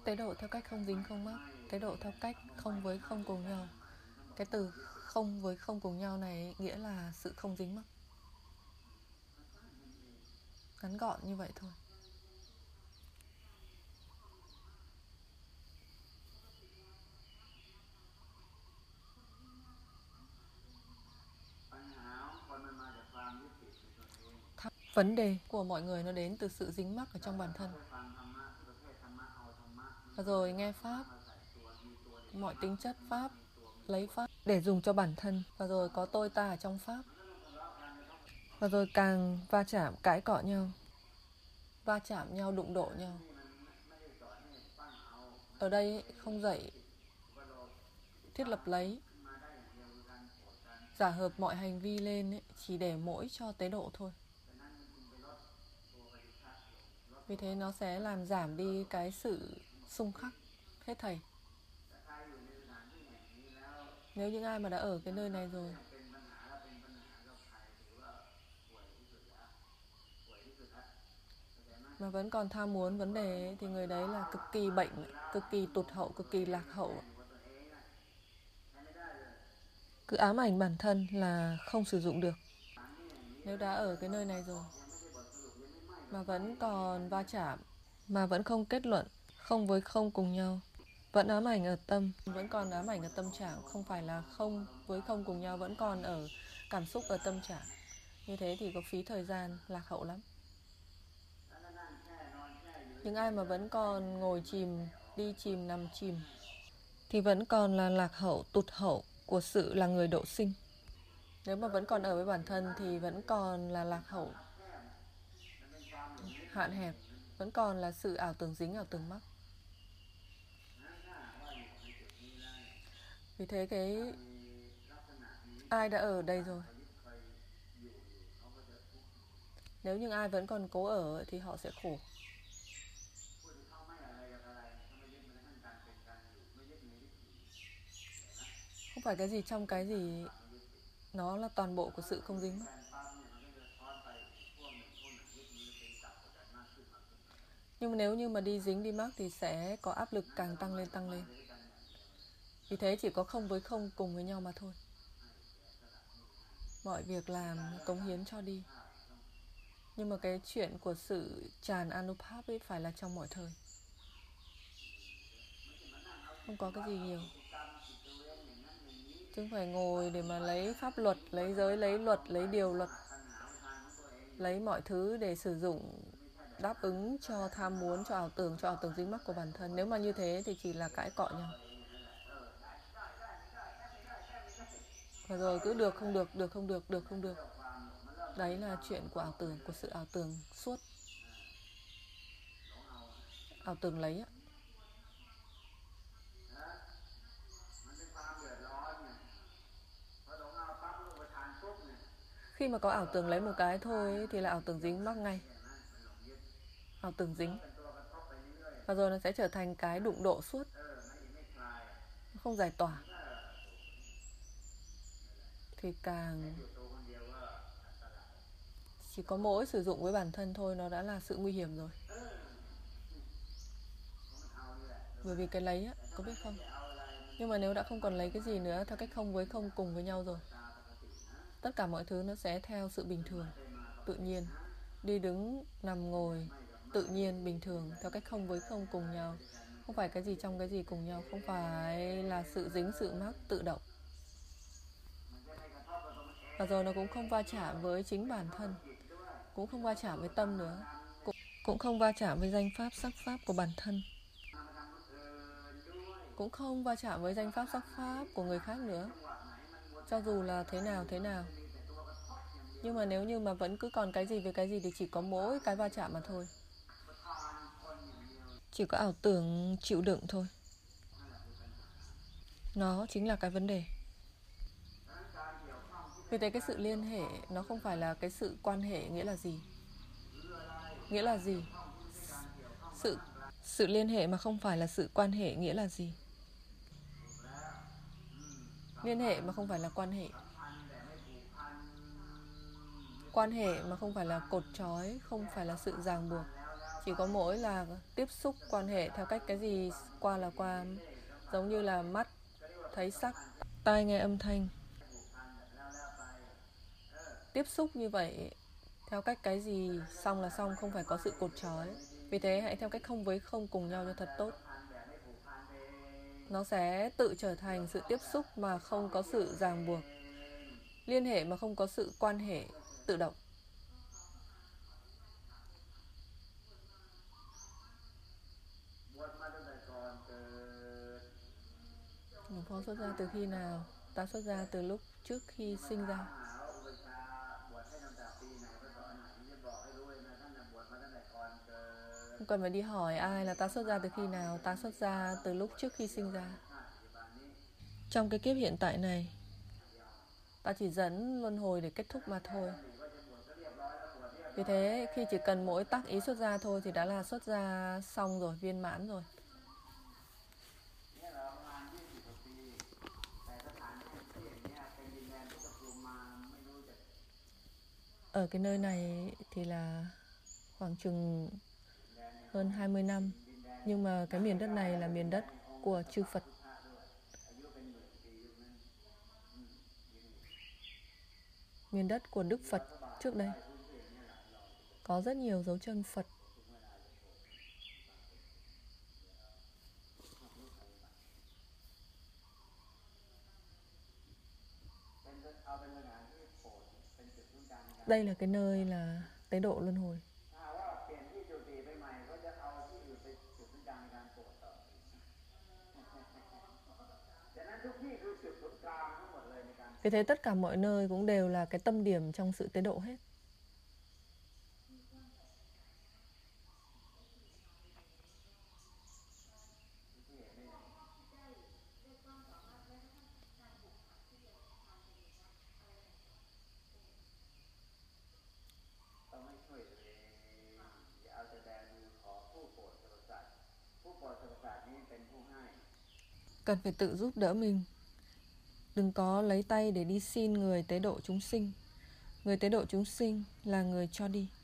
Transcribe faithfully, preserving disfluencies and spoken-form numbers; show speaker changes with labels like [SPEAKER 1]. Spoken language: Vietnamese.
[SPEAKER 1] Tế độ theo cách không dính không mắc, tế độ theo cách không với không cùng nhau. Cái từ không với không cùng nhau này nghĩa là sự không dính mắc. Ngắn gọn như vậy thôi. Vấn đề của mọi người nó đến từ sự dính mắc ở trong bản thân. Và rồi nghe Pháp, mọi tính chất Pháp, lấy Pháp để dùng cho bản thân. Và rồi có tôi ta ở trong Pháp. Và rồi càng va chạm, cãi cọ nhau, va chạm nhau, đụng độ nhau. Ở đây không dạy thiết lập lấy, giả hợp mọi hành vi lên ấy, chỉ để mỗi cho tế độ thôi. Vì thế nó sẽ làm giảm đi cái sự xung khắc hết thầy. Nếu những ai mà đã ở cái nơi này rồi mà vẫn còn tham muốn vấn đề ấy, thì người đấy là cực kỳ bệnh, cực kỳ tụt hậu, cực kỳ lạc hậu. Cứ ám ảnh bản thân là không sử dụng được. Nếu đã ở cái nơi này rồi mà vẫn còn va chạm, mà vẫn không kết luận, không với không cùng nhau, vẫn ám ảnh ở tâm, vẫn còn ám ảnh ở tâm trạng, không phải là không với không cùng nhau, vẫn còn ở cảm xúc ở tâm trạng. Như thế thì có phí thời gian, lạc hậu lắm. Những ai mà vẫn còn ngồi chìm, đi chìm, nằm chìm thì vẫn còn là lạc hậu, tụt hậu của sự là người độ sinh. Nếu mà vẫn còn ở với bản thân thì vẫn còn là lạc hậu, hạn hẹp, vẫn còn là sự ảo tưởng dính, ảo tưởng mắc. Vì thế cái ai đã ở đây rồi, nếu những ai vẫn còn cố ở thì họ sẽ khổ. Không phải cái gì trong cái gì, nó là toàn bộ của sự không dính mắc. Nhưng mà nếu như mà đi dính đi mắc thì sẽ có áp lực càng tăng lên tăng lên. Vì thế chỉ có không với không cùng với nhau mà thôi. Mọi việc làm cống hiến cho đi. Nhưng mà cái chuyện của sự tràn Anupap ấy phải là trong mọi thời. Không có cái gì nhiều. Chứ không phải ngồi để mà lấy pháp luật, lấy giới, lấy luật, lấy điều luật, lấy mọi thứ để sử dụng đáp ứng cho tham muốn, cho ảo tưởng, cho ảo tưởng dính mắc của bản thân. Nếu mà như thế thì chỉ là cãi cọ nhau. Và rồi cứ được không được, được không được, được không được. Đấy là chuyện của ảo tưởng, của sự ảo tưởng suốt. Ảo tưởng lấy á. Khi mà có ảo tưởng lấy một cái thôi thì là ảo tưởng dính mắc ngay. Ảo tưởng dính. Và rồi nó sẽ trở thành cái đụng độ suốt. Nó không giải tỏa. Thì càng chỉ có mỗi sử dụng với bản thân thôi nó đã là sự nguy hiểm rồi. Bởi vì cái lấy á, có biết không? Nhưng mà nếu đã không còn lấy cái gì nữa, theo cách không với không cùng với nhau rồi, tất cả mọi thứ nó sẽ theo sự bình thường, tự nhiên. Đi đứng, nằm ngồi, tự nhiên, bình thường, theo cách không với không cùng nhau. Không phải cái gì trong cái gì cùng nhau, không phải là sự dính, sự mắc, tự động. Và rồi nó cũng không va chạm với chính bản thân, cũng không va chạm với tâm nữa, cũng, cũng không va chạm với danh pháp, sắc pháp của bản thân, cũng không va chạm với danh pháp, sắc pháp của người khác nữa. Cho dù là thế nào thế nào. Nhưng mà nếu như mà vẫn cứ còn cái gì với cái gì thì chỉ có mỗi cái va chạm mà thôi. Chỉ có ảo tưởng chịu đựng thôi. Nó chính là cái vấn đề. Vì thế cái sự liên hệ nó không phải là cái sự quan hệ nghĩa là gì? Nghĩa là gì? Sự, sự liên hệ mà không phải là sự quan hệ nghĩa là gì? Liên hệ mà không phải là quan hệ. Quan hệ mà không phải là cột trói, không phải là sự ràng buộc. Chỉ có mỗi là tiếp xúc quan hệ theo cách cái gì qua là qua, giống như là mắt thấy sắc, tai nghe âm thanh. Tiếp xúc như vậy theo cách cái gì xong là xong, không phải có sự cột trói. Vì thế hãy theo cách không với không cùng nhau cho thật tốt. Nó sẽ tự trở thành sự tiếp xúc mà không có sự ràng buộc, liên hệ mà không có sự quan hệ, tự động. Hồng Phong xuất gia từ khi nào? Ta xuất gia từ lúc trước khi sinh ra. Không cần phải đi hỏi ai là ta xuất gia từ khi nào. Ta xuất gia từ lúc trước khi sinh ra. Trong cái kiếp hiện tại này, ta chỉ dẫn luân hồi để kết thúc mà thôi. Vì thế khi chỉ cần mỗi tác ý xuất gia thôi thì đã là xuất gia xong rồi, viên mãn rồi. Ở cái nơi này thì là khoảng chừng hơn hai mươi năm. Nhưng mà cái miền đất này là miền đất của chư Phật. Miền đất của Đức Phật trước đây. Có rất nhiều dấu chân Phật. Đây là cái nơi là tế độ luân hồi. Vì thế tất cả mọi nơi cũng đều là cái tâm điểm trong sự tế độ hết. Cần phải tự giúp đỡ mình. Đừng có lấy tay để đi xin người tế độ chúng sinh. Người tế độ chúng sinh là người cho đi.